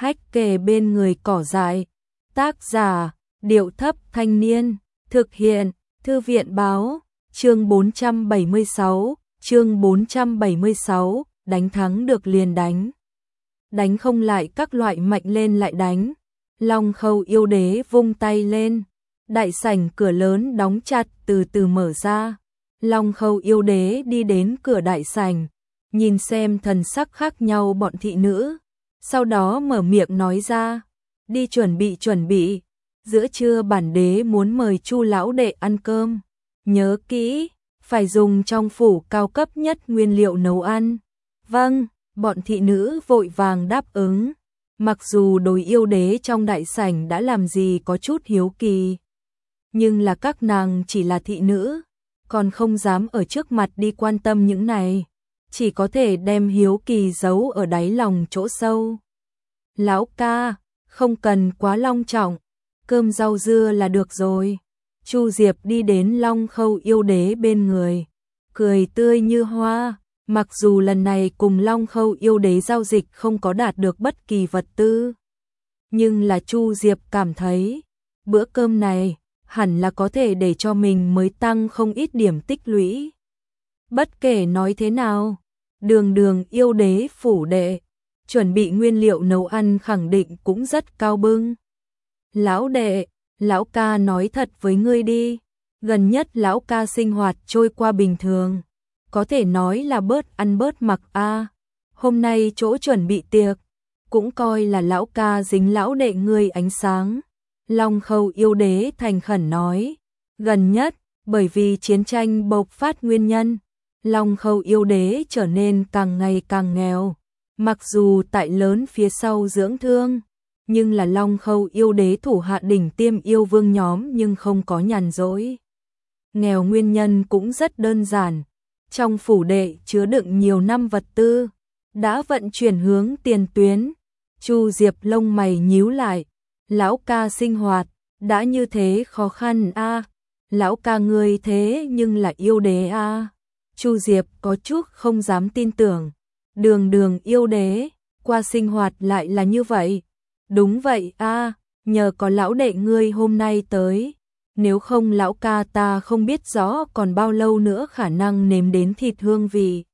hách kề bên người cỏ dại. Tác giả, Điệu Thấp Thanh Niên, thực hiện, Thư viện Báo, chương 476, đánh thắng được liền đánh. Đánh không lại các loại mạnh lên lại đánh. Long Khâu yêu đế vung tay lên. Đại sảnh cửa lớn đóng chặt từ từ mở ra. Long Khâu yêu đế đi đến cửa đại sảnh, nhìn xem thần sắc khác nhau bọn thị nữ. Sau đó mở miệng nói ra, đi chuẩn bị, giữa trưa bản đế muốn mời Chu lão đệ ăn cơm. Nhớ kỹ, phải dùng trong phủ cao cấp nhất nguyên liệu nấu ăn. Vâng, bọn thị nữ vội vàng đáp ứng. Mặc dù đối yêu đế trong đại sảnh đã làm gì có chút hiếu kỳ, nhưng là các nàng chỉ là thị nữ, còn không dám ở trước mặt đi quan tâm những này, chỉ có thể đem hiếu kỳ giấu ở đáy lòng chỗ sâu. Lão ca, không cần quá long trọng, cơm rau dưa là được rồi. Chu Diệp đi đến Long Khâu yêu đế bên người, cười tươi như hoa. Mặc dù lần này cùng Long Khâu yêu đế giao dịch không có đạt được bất kỳ vật tư, nhưng là Chu Diệp cảm thấy bữa cơm này hẳn là có thể để cho mình mới tăng không ít điểm tích lũy. Bất kể nói thế nào, đường yêu đế phủ đệ, chuẩn bị nguyên liệu nấu ăn khẳng định cũng rất cao bưng. Lão đệ, lão ca nói thật với ngươi đi, gần nhất lão ca sinh hoạt trôi qua bình thường, có thể nói là bớt ăn bớt mặc a. Hôm nay chỗ chuẩn bị tiệc, cũng coi là lão ca dính lão đệ ngươi ánh sáng. Long Khâu yêu đế thành khẩn nói, gần nhất, bởi vì chiến tranh bộc phát nguyên nhân, Long Khâu yêu đế trở nên càng ngày càng nghèo. Mặc dù tại lớn phía sau dưỡng thương, nhưng là Long Khâu yêu đế thủ hạ đỉnh tiêm yêu vương nhóm nhưng không có nhàn rỗi. Nghèo nguyên nhân cũng rất đơn giản. Trong phủ đệ chứa đựng nhiều năm vật tư, đã vận chuyển hướng tiền tuyến. Chu Diệp lông mày nhíu lại, lão ca sinh hoạt, đã như thế khó khăn a. Lão ca ngươi thế nhưng là yêu đế a. Chu Diệp có chút không dám tin tưởng, đường yêu đế, qua sinh hoạt lại là như vậy. Đúng vậy a, nhờ có lão đệ ngươi hôm nay tới. Nếu không lão ca ta không biết rõ còn bao lâu nữa khả năng nếm đến thịt hương vị.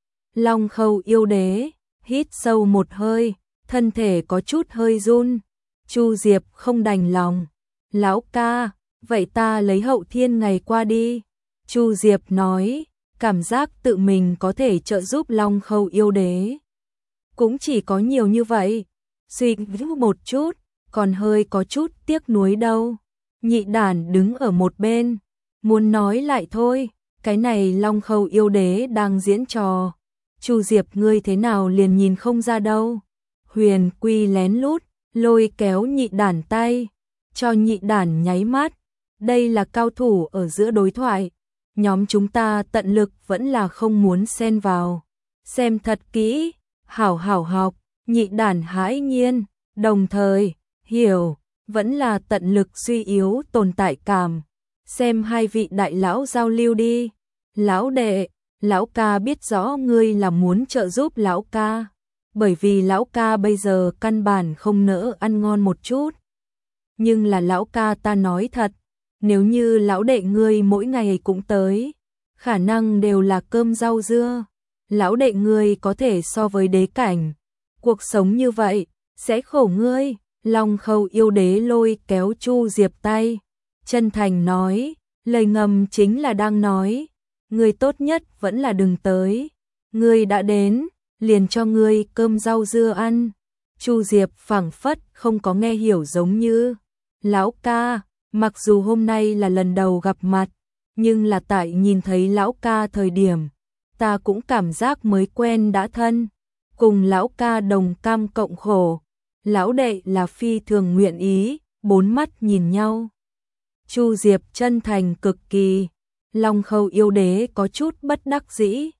Long Khâu yêu đế, hít sâu một hơi, thân thể có chút hơi run. Chu Diệp không đành lòng. Lão ca, vậy ta lấy hậu thiên ngày qua đi. Chu Diệp nói, cảm giác tự mình có thể trợ giúp Long Khâu yêu đế. Cũng chỉ có nhiều như vậy. Suy nghĩ một chút, còn hơi có chút tiếc nuối đâu. Nhị đản đứng ở một bên, muốn nói lại thôi, cái này Long Khâu yêu đế đang diễn trò. Chu Diệp ngươi thế nào liền nhìn không ra đâu. Huyền Quy lén lút, lôi kéo nhị đản tay, cho nhị đản nháy mắt. Đây là cao thủ ở giữa đối thoại, nhóm chúng ta tận lực vẫn là không muốn xen vào. Xem thật kỹ, hảo học, nhị đản hãi nhiên, đồng thời, hiểu. Vẫn là tận lực suy yếu tồn tại cảm. Xem hai vị đại lão giao lưu đi. Lão đệ, lão ca biết rõ ngươi là muốn trợ giúp lão ca. Bởi vì lão ca bây giờ căn bản không nỡ ăn ngon một chút. Nhưng là lão ca ta nói thật, nếu như lão đệ ngươi mỗi ngày cũng tới, khả năng đều là cơm rau dưa. Lão đệ ngươi có thể so với đế cảnh. Cuộc sống như vậy, sẽ khổ ngươi. Long Khâu yêu đế lôi kéo Chu Diệp tay, chân thành nói, lời ngầm chính là đang nói, ngươi tốt nhất vẫn là đừng tới, ngươi đã đến, liền cho ngươi cơm rau dưa ăn. Chu Diệp phảng phất không có nghe hiểu giống như, lão ca, mặc dù hôm nay là lần đầu gặp mặt, nhưng là tại nhìn thấy lão ca thời điểm, ta cũng cảm giác mới quen đã thân, cùng lão ca đồng cam cộng khổ. Lão đệ là phi thường nguyện ý, bốn mắt nhìn nhau. Chu Diệp chân thành cực kỳ. Long Khâu yêu đế có chút bất đắc dĩ.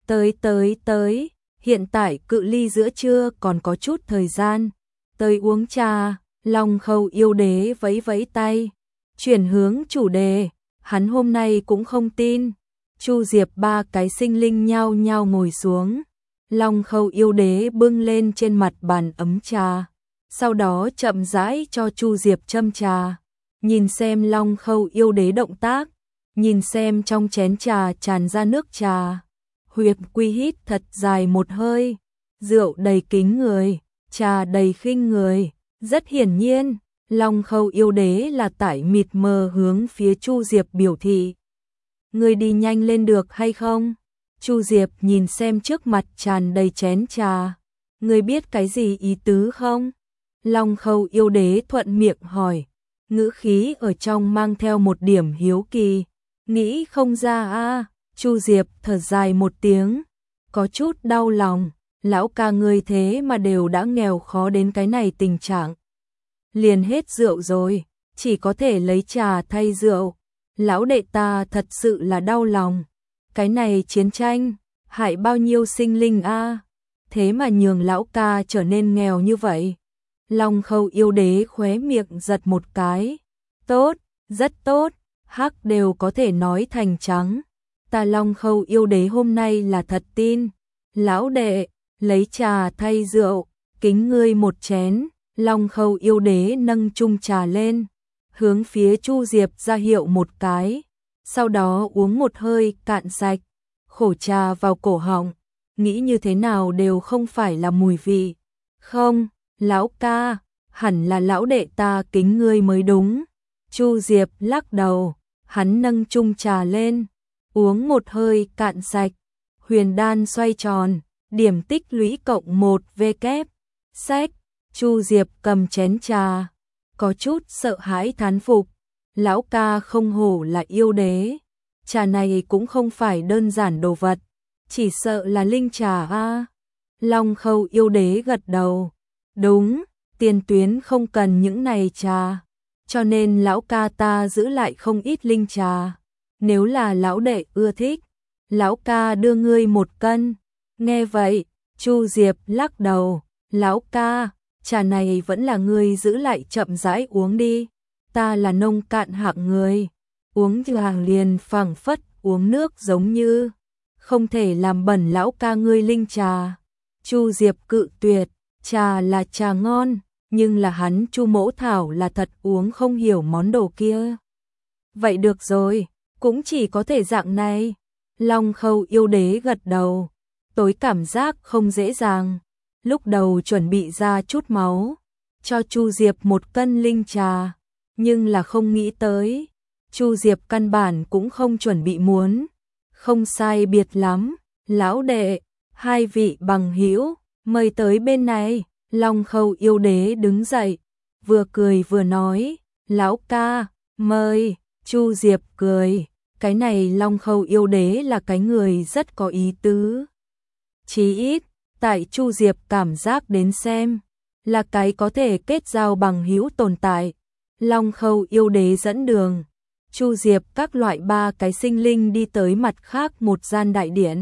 Tới, hiện tại cự ly giữa trưa còn có chút thời gian. Tới uống trà. Long Khâu yêu đế vẫy vẫy tay, chuyển hướng chủ đề. Hắn hôm nay cũng không tin. Chu Diệp ba cái sinh linh nhao nhao ngồi xuống. Long Khâu yêu đế bưng lên trên mặt bàn ấm trà. sau đó chậm rãi cho Chu Diệp châm trà, nhìn xem Long Khâu yêu đế động tác, nhìn xem trong chén trà tràn ra nước trà. Huyệt Quy hít thật dài một hơi, rượu đầy kính người, trà đầy khinh người, rất hiển nhiên, Long Khâu yêu đế là tại mịt mờ hướng phía Chu Diệp biểu thị. Người đi nhanh lên được hay không? Chu Diệp nhìn xem trước mặt tràn đầy chén trà. Người biết cái gì ý tứ không? Long Khâu yêu đế thuận miệng hỏi, ngữ khí ở trong mang theo một điểm hiếu kỳ. Nghĩ không ra a. Chu Diệp thở dài một tiếng, có chút đau lòng, lão ca ngươi thế mà đều đã nghèo khó đến cái này tình trạng. Liền hết rượu rồi, chỉ có thể lấy trà thay rượu. Lão đệ ta thật sự là đau lòng. Cái này chiến tranh, hại bao nhiêu sinh linh a, thế mà nhường lão ca trở nên nghèo như vậy. Long Khâu yêu đế khóe miệng giật một cái. Tốt, rất tốt, hắc đều có thể nói thành trắng. Ta Long Khâu yêu đế hôm nay là thật tin. Lão đệ, lấy trà thay rượu, kính ngươi một chén. Long Khâu yêu đế nâng chung trà lên, hướng phía Chu Diệp ra hiệu một cái, sau đó uống một hơi cạn sạch, khổ trà vào cổ họng, nghĩ như thế nào đều không phải là mùi vị. Không, lão ca, hẳn là lão đệ ta kính ngươi mới đúng. Chu Diệp lắc đầu, hắn nâng chung trà lên, uống một hơi cạn sạch, huyền đan xoay tròn, điểm tích lũy cộng 1 vk. Sách, Chu Diệp cầm chén trà, có chút sợ hãi thán phục, lão ca không hổ là yêu đế, trà này cũng không phải đơn giản đồ vật, chỉ sợ là linh trà a. Long Khâu yêu đế gật đầu, đúng, tiền tuyến không cần những này trà, cho nên lão ca ta giữ lại không ít linh trà, nếu là lão đệ ưa thích, lão ca đưa ngươi 1 cân. Nghe vậy, Chu Diệp lắc đầu, lão ca, trà này vẫn là ngươi giữ lại chậm rãi uống đi, ta là nông cạn hạng người, uống trà liền phảng phất uống nước giống như, không thể làm bẩn lão ca ngươi linh trà. Chu Diệp cự tuyệt, trà là trà ngon, nhưng là hắn Chu Mỗ Thảo là thật uống không hiểu món đồ kia. Vậy được rồi, cũng chỉ có thể dạng này. Long Khâu yêu đế gật đầu, tối cảm giác không dễ dàng. Lúc đầu chuẩn bị ra chút máu, cho Chu Diệp 1 cân linh trà, nhưng là không nghĩ tới. Chu Diệp căn bản cũng không chuẩn bị muốn. Không sai biệt lắm, lão đệ, 2 vị bằng hữu mời tới bên này. Long Khâu yêu đế đứng dậy, vừa cười vừa nói, lão ca, mời. Chu Diệp cười, cái này Long Khâu yêu đế là cái người rất có ý tứ. Chí ít, tại Chu Diệp cảm giác đến xem, là cái có thể kết giao bằng hữu tồn tại. Long Khâu yêu đế dẫn đường, Chu Diệp các loại 3 cái sinh linh đi tới mặt khác một gian đại điện.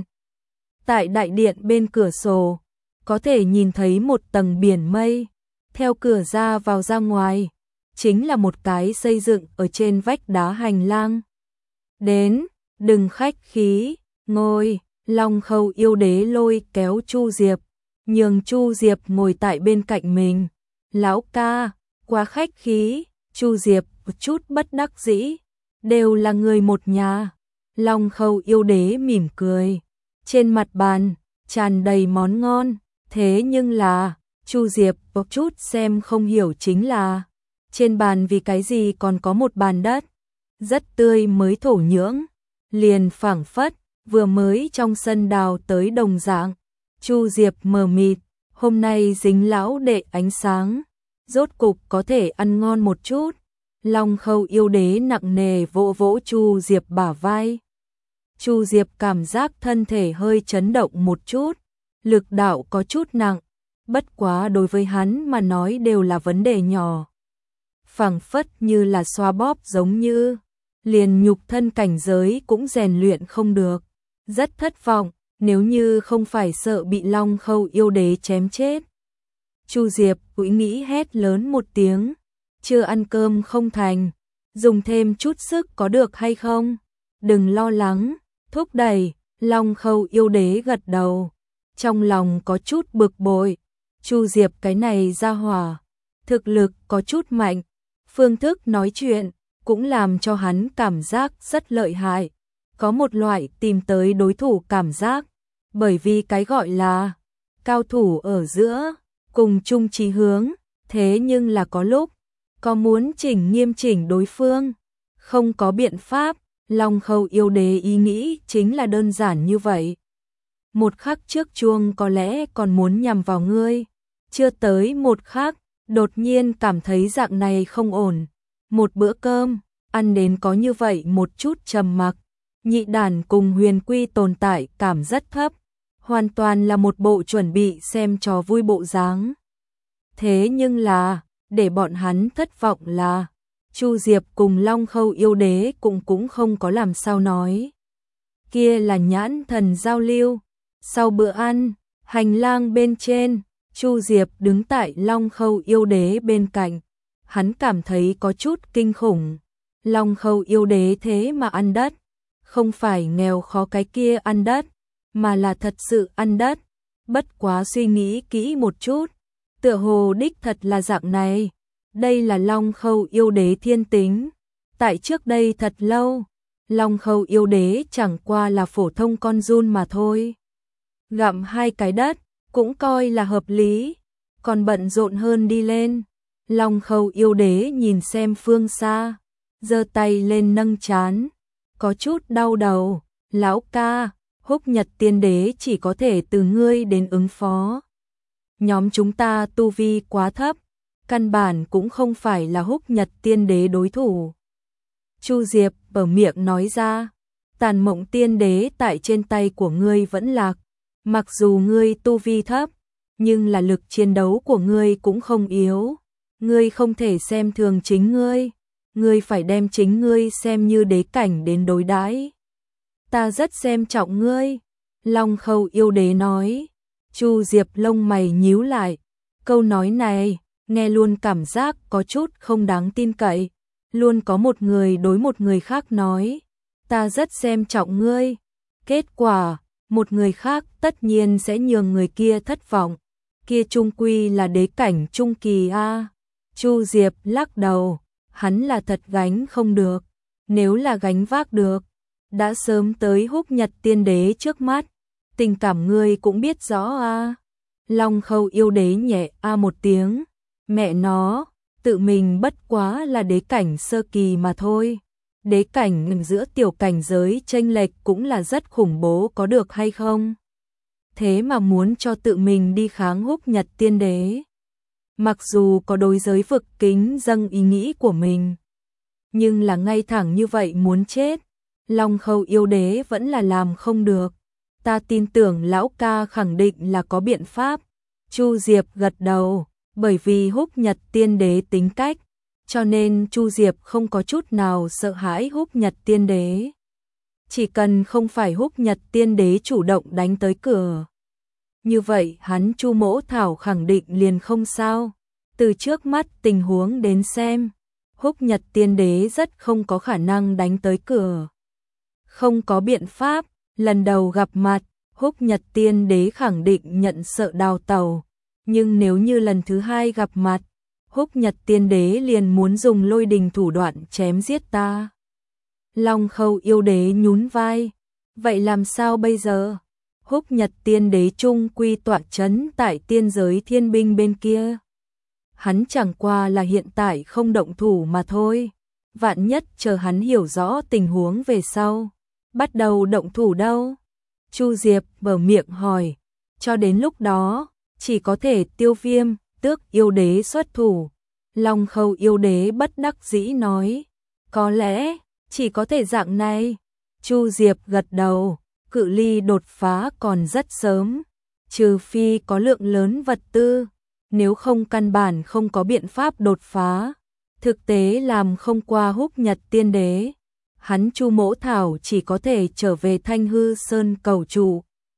Tại đại điện bên cửa sổ, có thể nhìn thấy một tầng biển mây, theo cửa ra vào ra ngoài, chính là một cái xây dựng ở trên vách đá hành lang. Đến, đừng khách khí, ngồi. Long Khâu yêu đế lôi kéo Chu Diệp, nhường Chu Diệp ngồi tại bên cạnh mình. Lão ca, quá khách khí. Chu Diệp một chút bất đắc dĩ, đều là người một nhà. Long Khâu yêu đế mỉm cười, trên mặt bàn tràn đầy món ngon, thế nhưng là Chu Diệp một chút xem không hiểu chính là trên bàn vì cái gì còn có một bàn đất rất tươi mới thổ nhưỡng, liền phảng phất vừa mới trong sân đào tới đồng dạng. Chu Diệp mờ mịt, hôm nay dính lão đệ ánh sáng, rốt cục có thể ăn ngon một chút. Long Khâu yêu đế nặng nề vỗ vỗ Chu Diệp bả vai. Chu Diệp cảm giác thân thể hơi chấn động một chút, lực đạo có chút nặng, bất quá đối với hắn mà nói đều là vấn đề nhỏ. Phảng phất như là xoa bóp giống như, liền nhục thân cảnh giới cũng rèn luyện không được. Rất thất vọng, nếu như không phải sợ bị Long Khâu yêu đế chém chết. Chu Diệp quỹ nghĩ hét lớn một tiếng, chưa ăn cơm không thành, dùng thêm chút sức có được hay không? Đừng lo lắng, thúc đẩy. Long Khâu yêu đế gật đầu, trong lòng có chút bực bội. Chu Diệp cái này ra hỏa, thực lực có chút mạnh, phương thức nói chuyện cũng làm cho hắn cảm giác rất lợi hại, có một loại tìm tới đối thủ cảm giác, bởi vì cái gọi là cao thủ ở giữa, cùng chung chí hướng, thế nhưng là có lúc, có muốn nghiêm chỉnh đối phương, không có biện pháp, Long Khâu yêu đế ý nghĩ chính là đơn giản như vậy. Một khắc trước chuông có lẽ còn muốn nhằm vào ngươi, chưa tới một khắc, đột nhiên cảm thấy dạng này không ổn. Một bữa cơm, ăn đến có như vậy một chút trầm mặc, nhị đàn cùng Huyền Quy tồn tại cảm rất thấp, hoàn toàn là một bộ chuẩn bị xem trò vui bộ dáng. Thế nhưng là, để bọn hắn thất vọng là, Chu Diệp cùng Long Khâu yêu đế cũng không có làm sao nói. Kia là nhãn thần giao lưu. Sau bữa ăn, hành lang bên trên, Chu Diệp đứng tại Long Khâu yêu đế bên cạnh. Hắn cảm thấy có chút kinh khủng. Long Khâu yêu đế thế mà ăn đất. Không phải nghèo khó cái kia ăn đất, mà là thật sự ăn đất. Bất quá suy nghĩ kỹ một chút, tựa hồ đích thật là dạng này. Đây là Long Khâu yêu đế thiên tính. Tại trước đây thật lâu, Long Khâu yêu đế chẳng qua là phổ thông con giun mà thôi. Gặm hai cái đất, cũng coi là hợp lý, còn bận rộn hơn đi lên. Long Khâu yêu đế nhìn xem phương xa, giơ tay lên nâng trán, có chút đau đầu. Lão ca, Húc Nhật tiên đế chỉ có thể từ ngươi đến ứng phó. Nhóm chúng ta tu vi quá thấp, căn bản cũng không phải là Húc Nhật tiên đế đối thủ. Chu Diệp bở miệng nói ra, Tàn Mộng tiên đế tại trên tay của ngươi vẫn lạc. Mặc dù ngươi tu vi thấp, nhưng là lực chiến đấu của ngươi cũng không yếu. Ngươi không thể xem thường chính ngươi phải đem chính ngươi xem như đế cảnh đến đối đãi. Ta rất xem trọng ngươi, Long Khâu yêu đế nói. Chu Diệp lông mày nhíu lại, câu nói này, nghe luôn cảm giác có chút không đáng tin cậy. Luôn có một người đối một người khác nói, ta rất xem trọng ngươi. Kết quả, một người khác tất nhiên sẽ nhường người kia thất vọng. Kia trung quy là đế cảnh trung kỳ a. Chu Diệp lắc đầu, hắn là thật gánh không được. Nếu là gánh vác được, đã sớm tới Húc Nhật tiên đế trước mắt. Tình cảm ngươi cũng biết rõ a. Long Khâu yêu đế nhẹ a một tiếng, mẹ nó, tự mình bất quá là đế cảnh sơ kỳ mà thôi. Đế cảnh giữa tiểu cảnh giới chênh lệch cũng là rất khủng bố có được hay không? Thế mà muốn cho tự mình đi kháng Húc Nhật tiên đế. Mặc dù có đối giới vực kính dâng ý nghĩ của mình, nhưng là ngay thẳng như vậy muốn chết, Long Khâu yêu đế vẫn là làm không được. Ta tin tưởng lão ca khẳng định là có biện pháp. Chu Diệp gật đầu, bởi vì Húc Nhật tiên đế tính cách, cho nên Chu Diệp không có chút nào sợ hãi Húc Nhật tiên đế. Chỉ cần không phải Húc Nhật tiên đế chủ động đánh tới cửa, như vậy hắn Chu Mỗ Thảo khẳng định liền không sao. Từ trước mắt tình huống đến xem, Húc Nhật tiên đế rất không có khả năng đánh tới cửa. Không có biện pháp, lần đầu gặp mặt, Húc Nhật tiên đế khẳng định nhận sợ đào tẩu. Nhưng nếu như lần thứ hai gặp mặt, Húc Nhật tiên đế liền muốn dùng lôi đình thủ đoạn chém giết ta. Long Khâu yêu đế nhún vai, vậy làm sao bây giờ? Húc Nhật tiên đế trung quy tọa chấn tại tiên giới thiên binh bên kia. Hắn chẳng qua là hiện tại không động thủ mà thôi. Vạn nhất chờ hắn hiểu rõ tình huống về sau, bắt đầu động thủ đâu? Chu Diệp bở miệng hỏi, cho đến lúc đó, chỉ có thể Tiêu Viêm, Tước yêu đế xuất thủ. Long Khâu yêu đế bất đắc dĩ nói, có lẽ, chỉ có thể dạng này. Chu Diệp gật đầu, cự ly đột phá còn rất sớm, trừ phi có lượng lớn vật tư, nếu không căn bản không có biện pháp đột phá. Thực tế làm không qua Húc Nhật tiên đế, hắn Chu Mỗ Thảo chỉ có thể trở về Thanh Hư Sơn cầu trụ.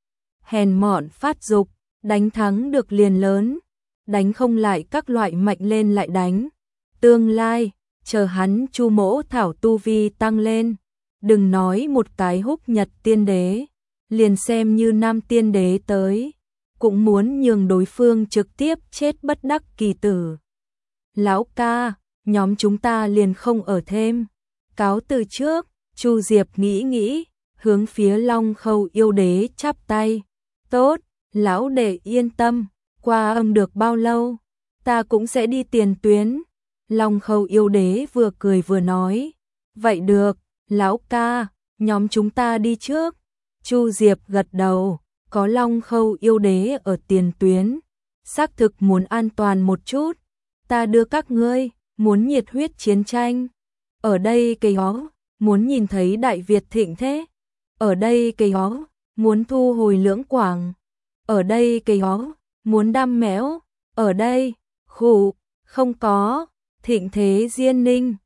Hèn mọn phát dục, đánh thắng được liền lớn, đánh không lại các loại mạnh lên lại đánh. Tương lai, chờ hắn Chu Mỗ Thảo tu vi tăng lên, đừng nói một cái Húc Nhật tiên đế, liền xem như Nam tiên đế tới, cũng muốn nhường đối phương trực tiếp chết bất đắc kỳ tử. Lão ca, nhóm chúng ta liền không ở thêm. Cáo từ trước, Chu Diệp nghĩ nghĩ, hướng phía Long Khâu yêu đế chắp tay. Tốt, lão đệ yên tâm, qua âm được bao lâu, ta cũng sẽ đi tiền tuyến. Long Khâu yêu đế vừa cười vừa nói. Vậy được, lão ca, nhóm chúng ta đi trước. Chu Diệp gật đầu, có Long Khâu yêu đế ở tiền tuyến, xác thực muốn an toàn một chút. Ta đưa các ngươi, muốn nhiệt huyết chiến tranh. Ở đây cây ó, muốn nhìn thấy Đại Việt thịnh thế. Ở đây cây ó, muốn thu hồi Lưỡng Quảng. Ở đây cây ó, muốn đam mẽo. Ở đây, khụ, không có, thịnh thế Diên Ninh.